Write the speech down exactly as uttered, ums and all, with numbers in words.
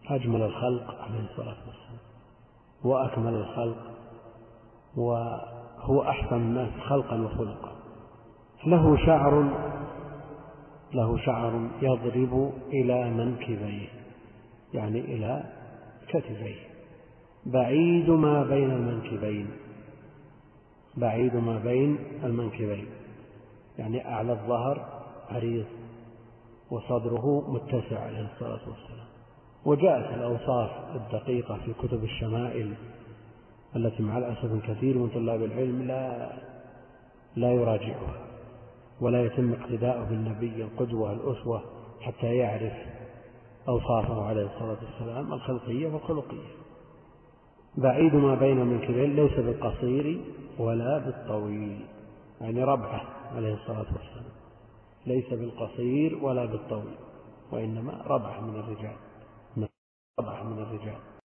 أجمل الخلق عليه الصلاة والسلام وأكمل الخلق، وهو أحسن الناس خلقا وخلقا. له شعر له شعر يضرب إلى منكبيه، يعني إلى كتفيه، بعيد ما بين المنكبين بعيد ما بين المنكبين يعني أعلى الظهر عريض وصدره متسع عليه الصلاة والسلام. وجاءت الأوصاف الدقيقة في كتب الشمائل التي مع الأسف كثير من طلاب العلم لا لا يراجعها ولا يتم اقتداءه بالنبي القدوة الأسوة حتى يعرف أوصافه عليه الصلاة والسلام الخلقية والخلقية. بعيد ما بين المنكبين، ليس بالقصير ولا بالطويل، يعني ربعه عليه الصلاة والسلام، ليس بالقصير ولا بالطويل، وإنما ربعه من الرجال ربعه من الرجال